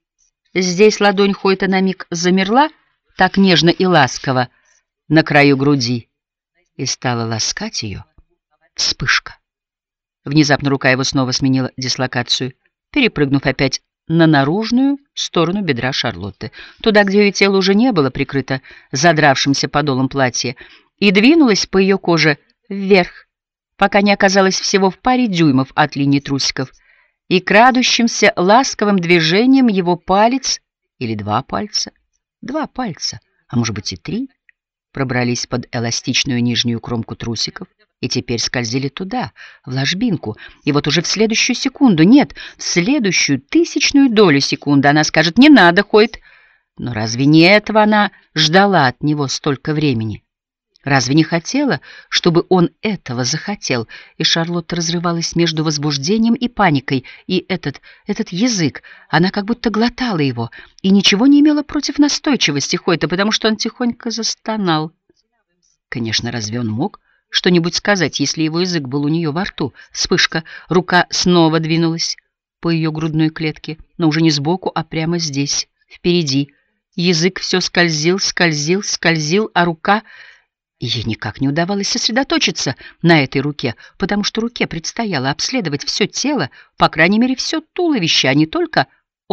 Здесь ладонь Хойта на миг замерла, так нежно и ласково, на краю груди, и стала ласкать ее. Вспышка. Внезапно рука его снова сменила дислокацию, перепрыгнув опять на наружную сторону бедра Шарлотты, туда, где ее тело уже не было прикрыто задравшимся подолом платья, и двинулась по ее коже вверх, пока не оказалась всего в паре дюймов от линии трусиков, и крадущимся ласковым движением его палец или два пальца, два пальца, а может быть и три, пробрались под эластичную нижнюю кромку трусиков и теперь скользили туда, в ложбинку. И вот уже в следующую секунду, нет, в следующую тысячную долю секунды она скажет «не надо, Хойт». Но разве не этого она ждала от него столько времени? Разве не хотела, чтобы он этого захотел? И Шарлотта разрывалась между возбуждением и паникой, и этот, этот язык, она как будто глотала его, и ничего не имела против настойчивости Хойта, потому что он тихонько застонал. Конечно, разве он мог что-нибудь сказать, если его язык был у нее во рту. Вспышка. Рука снова двинулась по ее грудной клетке, но уже не сбоку, а прямо здесь, впереди. Язык все скользил, скользил, скользил, а рука... Ей никак не удавалось сосредоточиться на этой руке, потому что руке предстояло обследовать все тело, по крайней мере, все туловище, а не только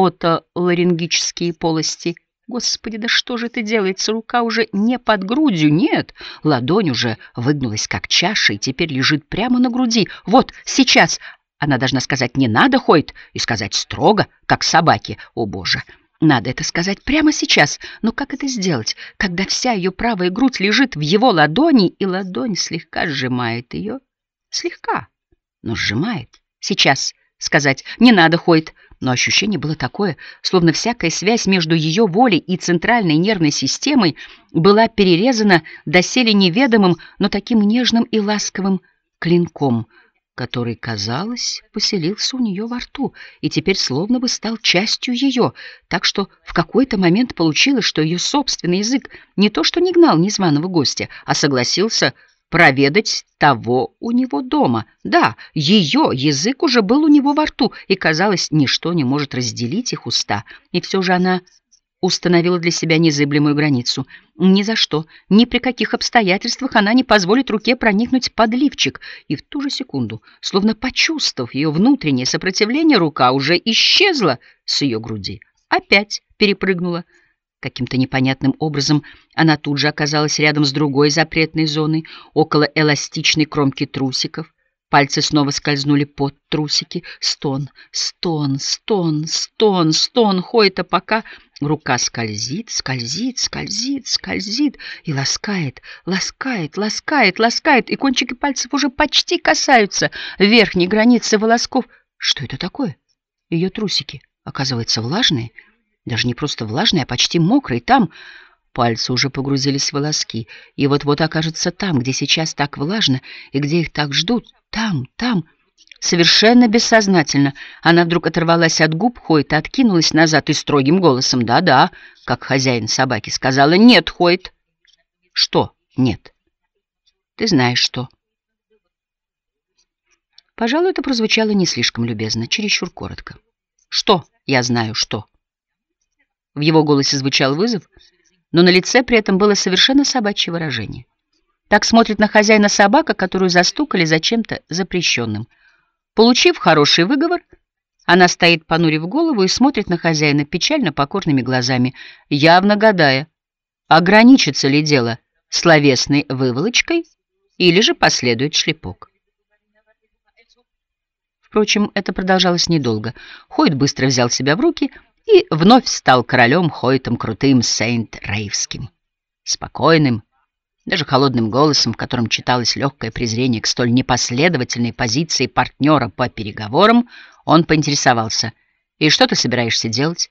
отоларингические полости. Господи, да что же это делается? Рука уже не под грудью, нет. Ладонь уже выгнулась, как чаша, и теперь лежит прямо на груди. Вот, сейчас. Она должна сказать «не надо, Хойт», и сказать строго, как собаке. О, Боже! Надо это сказать прямо сейчас. Но как это сделать, когда вся ее правая грудь лежит в его ладони, и ладонь слегка сжимает ее? Слегка, но сжимает. Сейчас сказать «не надо, Хойт». Но ощущение было такое, словно всякая связь между ее волей и центральной нервной системой была перерезана доселе неведомым, но таким нежным и ласковым клинком, который, казалось, поселился у нее во рту и теперь словно бы стал частью ее, так что в какой-то момент получилось, что ее собственный язык не то что не гнал незваного гостя, а согласился проведать того у него дома. Да, ее язык уже был у него во рту, и, казалось, ничто не может разделить их уста. И все же она установила для себя незыблемую границу. Ни за что, ни при каких обстоятельствах она не позволит руке проникнуть под лифчик. И в ту же секунду, словно почувствовав ее внутреннее сопротивление, рука уже исчезла с ее груди. Опять перепрыгнула. Каким-то непонятным образом она тут же оказалась рядом с другой запретной зоной, около эластичной кромки трусиков. Пальцы снова скользнули под трусики. Стон, стон, стон, стон, стон Хойта, пока рука скользит, скользит, скользит, скользит и ласкает, ласкает, ласкает, ласкает, и кончики пальцев уже почти касаются верхней границы волосков. Что это такое? Ее трусики, оказывается, влажные. Даже не просто влажные, а почти мокрые. Там пальцы уже погрузились в волоски, и вот-вот окажется там, где сейчас так влажно, и где их так ждут. Там, там. Совершенно бессознательно она вдруг оторвалась от губ Хойта, откинулась назад и строгим голосом, да-да, как хозяин собаки, сказала: «Нет, Хойт». «Что нет?» «Ты знаешь, что». Пожалуй, это прозвучало не слишком любезно, чересчур коротко. «Что? Я знаю, что». В его голосе звучал вызов, но на лице при этом было совершенно собачье выражение. Так смотрит на хозяина собака, которую застукали за чем-то запрещенным. Получив хороший выговор, она стоит, понурив голову, и смотрит на хозяина печально покорными глазами, явно гадая, ограничится ли дело словесной выволочкой или же последует шлепок. Впрочем, это продолжалось недолго. Хойт быстро взял себя в руки и вновь стал королем Хойтом Крутым Сент-Рейвским. Спокойным, даже холодным голосом, в котором читалось легкое презрение к столь непоследовательной позиции партнера по переговорам, он поинтересовался: «И что ты собираешься делать?»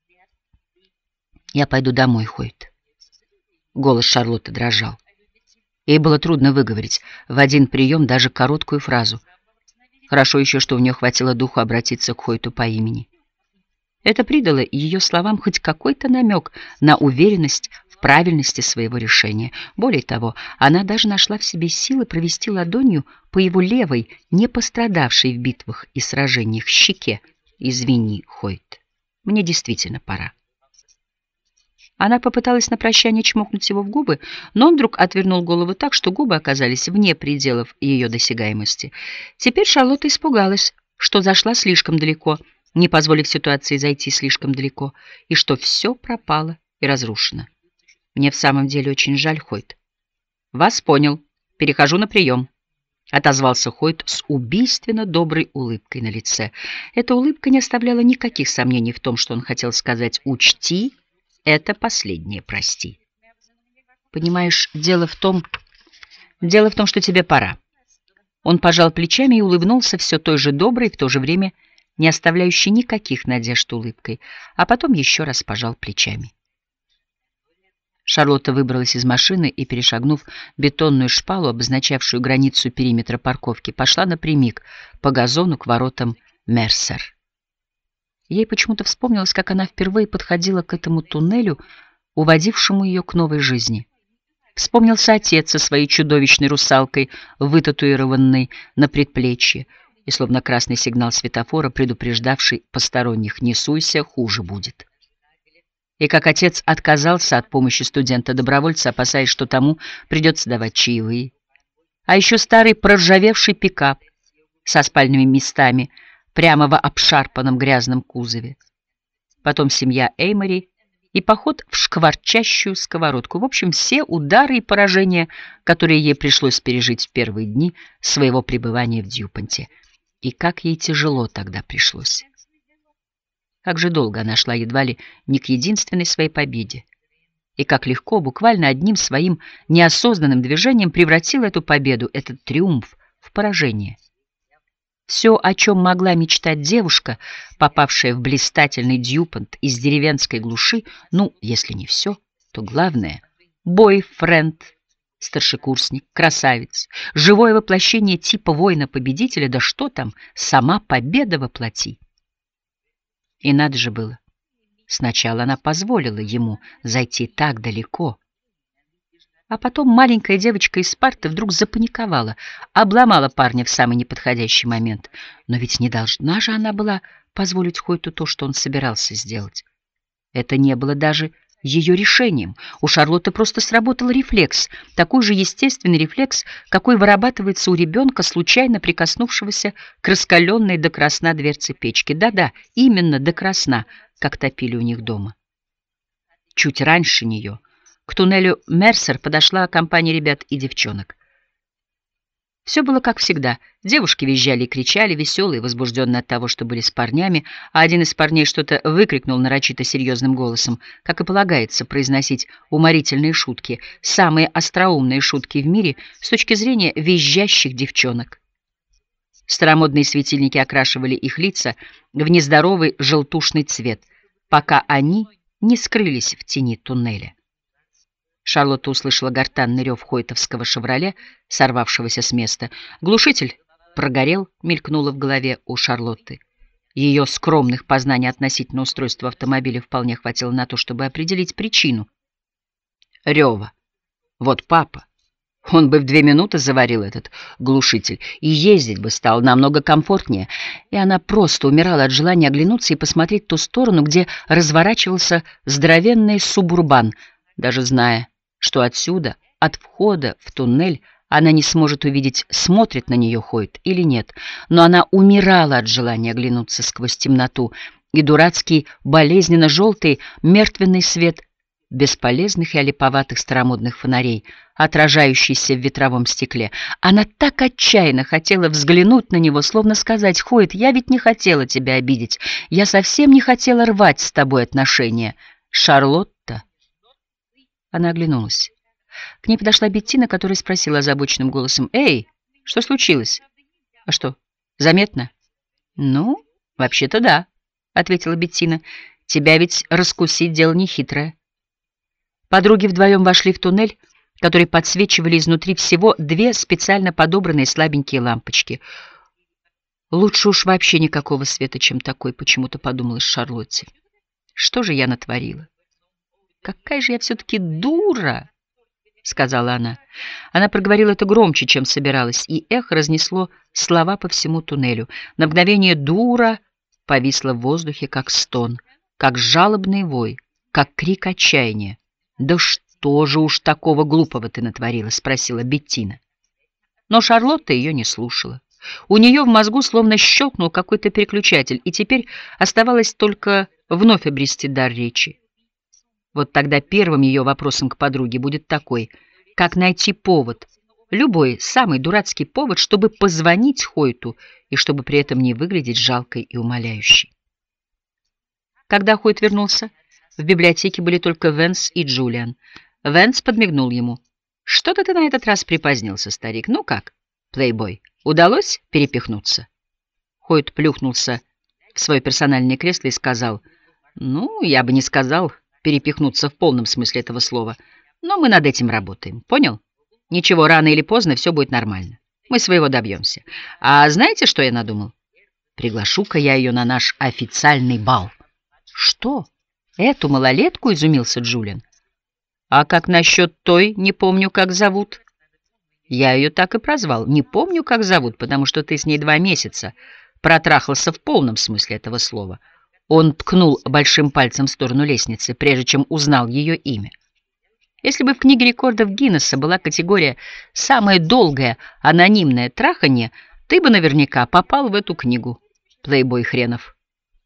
«Я пойду домой, Хойт». Голос Шарлотты дрожал. Ей было трудно выговорить в один прием даже короткую фразу. Хорошо еще, что у нее хватило духу обратиться к Хойту по имени. Это придало ее словам хоть какой-то намек на уверенность в правильности своего решения. Более того, она даже нашла в себе силы провести ладонью по его левой, не пострадавшей в битвах и сражениях, щеке. «Извини, Хойт, мне действительно пора». Она попыталась на прощание чмокнуть его в губы, но он вдруг отвернул голову так, что губы оказались вне пределов ее досягаемости. Теперь Шарлотта испугалась, что зашла слишком далеко, не позволив ситуации зайти слишком далеко, и что все пропало и разрушено. «Мне в самом деле очень жаль, Хойт». «Вас понял. Перехожу на прием», — отозвался Хойт с убийственно доброй улыбкой на лице. Эта улыбка не оставляла никаких сомнений в том, что он хотел сказать: «Учти, это последнее, прости». «Понимаешь, дело в том, дело в том, что тебе пора». Он пожал плечами и улыбнулся все той же доброй, в то же время не оставляющей никаких надежд улыбкой, а потом еще раз пожал плечами. Шарлотта выбралась из машины и, перешагнув бетонную шпалу, обозначавшую границу периметра парковки, пошла напрямик по газону к воротам Мерсер. Ей почему-то вспомнилось, как она впервые подходила к этому туннелю, уводившему ее к новой жизни. Вспомнился отец со своей чудовищной русалкой, вытатуированной на предплечье, и словно красный сигнал светофора, предупреждавший посторонних: «Не суйся, хуже будет». И как отец отказался от помощи студента-добровольца, опасаясь, что тому придется давать чаевые. А еще старый проржавевший пикап со спальными местами прямо в обшарпанном грязном кузове. Потом семья Эймори и поход в шкварчащую сковородку. В общем, все удары и поражения, которые ей пришлось пережить в первые дни своего пребывания в Дьюпонте. И как ей тяжело тогда пришлось. Как же долго она шла едва ли не к единственной своей победе. И как легко, буквально одним своим неосознанным движением превратила эту победу, этот триумф, в поражение. Все, о чем могла мечтать девушка, попавшая в блистательный Дьюпонт из деревенской глуши, ну, если не все, то главное — бойфренд, старшекурсник, красавец, живое воплощение типа воина-победителя, да что там, сама победа воплоти. И надо же было. Сначала она позволила ему зайти так далеко, а потом маленькая девочка из Спарты вдруг запаниковала, обломала парня в самый неподходящий момент. Но ведь не должна же она была позволить Хойту то, что он собирался сделать. Это не было даже ее решением. У Шарлотты просто сработал рефлекс, такой же естественный рефлекс, какой вырабатывается у ребенка, случайно прикоснувшегося к раскаленной до красна дверце печки. Да-да, именно до красна, как топили у них дома. Чуть раньше нее к туннелю Мерсер подошла компания ребят и девчонок. Все было как всегда. Девушки визжали и кричали, веселые, возбужденные от того, что были с парнями, а один из парней что-то выкрикнул нарочито серьезным голосом, как и полагается произносить уморительные шутки, самые остроумные шутки в мире с точки зрения визжащих девчонок. Старомодные светильники окрашивали их лица в нездоровый желтушный цвет, пока они не скрылись в тени туннеля. Шарлотта услышала гортанный рев хойтовского «Шевроле», сорвавшегося с места. Глушитель прогорел, мелькнуло в голове у Шарлотты. Ее скромных познаний относительно устройства автомобиля вполне хватило на то, чтобы определить причину рева. Вот папа. Он бы в две минуты заварил этот глушитель, и ездить бы стало намного комфортнее. И она просто умирала от желания оглянуться и посмотреть в ту сторону, где разворачивался здоровенный субурбан, даже зная, что отсюда, от входа в туннель, она не сможет увидеть, смотрит на нее Хойт или нет. Но она умирала от желания оглянуться сквозь темноту и дурацкий, болезненно-желтый, мертвенный свет бесполезных и олиповатых старомодных фонарей, отражающийся в ветровом стекле. Она так отчаянно хотела взглянуть на него, словно сказать: «Хойт, я ведь не хотела тебя обидеть, я совсем не хотела рвать с тобой отношения. Шарлотта». Она оглянулась. К ней подошла Беттина, которая спросила озабоченным голосом: «Эй, что случилось?» «А что, заметно?» «Ну, вообще-то да», — ответила Беттина. «Тебя ведь раскусить дело нехитрое». Подруги вдвоем вошли в туннель, который подсвечивали изнутри всего две специально подобранные слабенькие лампочки. «Лучше уж вообще никакого света, чем такой», — почему-то подумалась Шарлотте. «Что же я натворила? Какая же я все-таки дура!» — сказала она. Она проговорила это громче, чем собиралась, и эхо разнесло слова по всему туннелю. На мгновение «дура» повисла в воздухе, как стон, как жалобный вой, как крик отчаяния. «Да что же уж такого глупого ты натворила?» — спросила Беттина. Но Шарлотта ее не слушала. У нее в мозгу словно щелкнул какой-то переключатель, и теперь оставалось только вновь обрести дар речи. Вот тогда первым ее вопросом к подруге будет такой: как найти повод, любой самый дурацкий повод, чтобы позвонить Хойту и чтобы при этом не выглядеть жалкой и умоляющей. Когда Хойт вернулся, в библиотеке были только Венс и Джулиан. Венс подмигнул ему. «Что-то ты на этот раз припозднился, старик. Ну как, плейбой, удалось перепихнуться?» Хойт плюхнулся в свое персональное кресло и сказал: «Ну, я бы не сказал перепихнуться в полном смысле этого слова, но мы над этим работаем, понял? Ничего, рано или поздно все будет нормально. Мы своего добьемся. А знаете, что я надумал? Приглашу-ка я ее на наш официальный бал». «Что? Эту малолетку?» — изумился Джулиан. А как насчет той, не помню, как зовут? Я ее так и прозвал. Не помню, как зовут, потому что ты с ней два месяца протрахался в полном смысле этого слова. Он ткнул большим пальцем в сторону лестницы, прежде чем узнал ее имя. Если бы в книге рекордов Гиннесса была категория «самое долгое анонимное траханье», ты бы наверняка попал в эту книгу, плейбой хренов.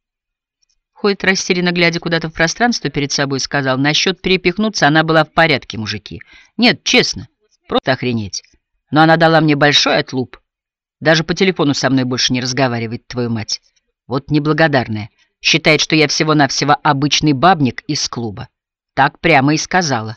Хойт, растерянно глядя куда-то в пространство перед собой, сказал: насчет перепихнуться она была в порядке, мужики. Нет, честно, просто охренеть. Но она дала мне большой отлуп. Даже по телефону со мной больше не разговаривает, твою мать. Вот неблагодарная. Считает, что я всего-навсего обычный бабник из клуба. Так прямо и сказала.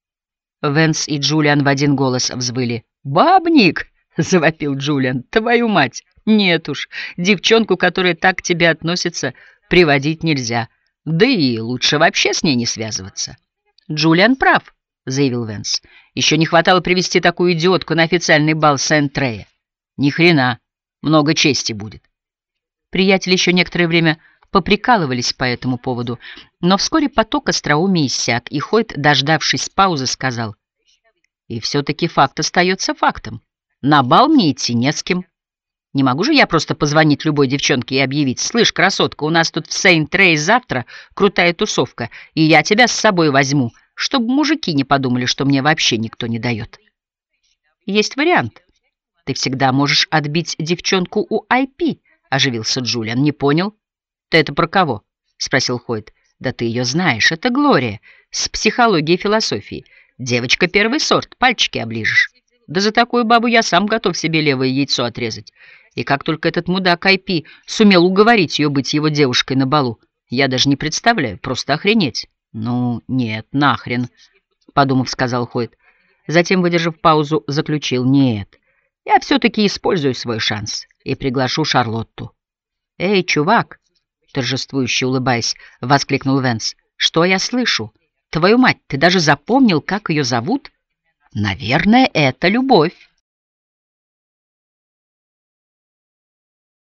Венс и Джулиан в один голос взвыли. «Бабник!» — завопил Джулиан. «Твою мать! Нет уж, девчонку, которая так к тебе относится, приводить нельзя. Да и лучше вообще с ней не связываться». «Джулиан прав», — заявил Венс. «Еще не хватало привести такую идиотку на официальный бал Сент-Трея. Ни хрена, много чести будет». Приятели еще некоторое время поприкалывались по этому поводу, но вскоре поток остроумия иссяк, и Хойт, дождавшись паузы, сказал: «И все-таки факт остается фактом. На бал мне идти не с кем. Не могу же я просто позвонить любой девчонке и объявить: слышь, красотка, у нас тут в Сейнт-Трей завтра крутая тусовка, и я тебя с собой возьму, чтобы мужики не подумали, что мне вообще никто не дает». «Есть вариант. Ты всегда можешь отбить девчонку у ай пи», — оживился Джулиан. «Не понял? Ты это про кого?» — спросил Хойт. «Да ты ее знаешь, это Глория, с психологией и философией. Девочка первый сорт, пальчики оближешь. Да за такую бабу я сам готов себе левое яйцо отрезать. И как только этот мудак ай пи сумел уговорить ее быть его девушкой на балу, я даже не представляю, просто охренеть». «Ну, нет, нахрен», — подумав, сказал Хойт. Затем, выдержав паузу, заключил: «Нет, я все-таки использую свой шанс и приглашу Шарлотту». «Эй, чувак!» — торжествующе улыбаясь, воскликнул Венс. «Что я слышу? Твою мать, ты даже запомнил, как ее зовут? Наверное, это Любовь».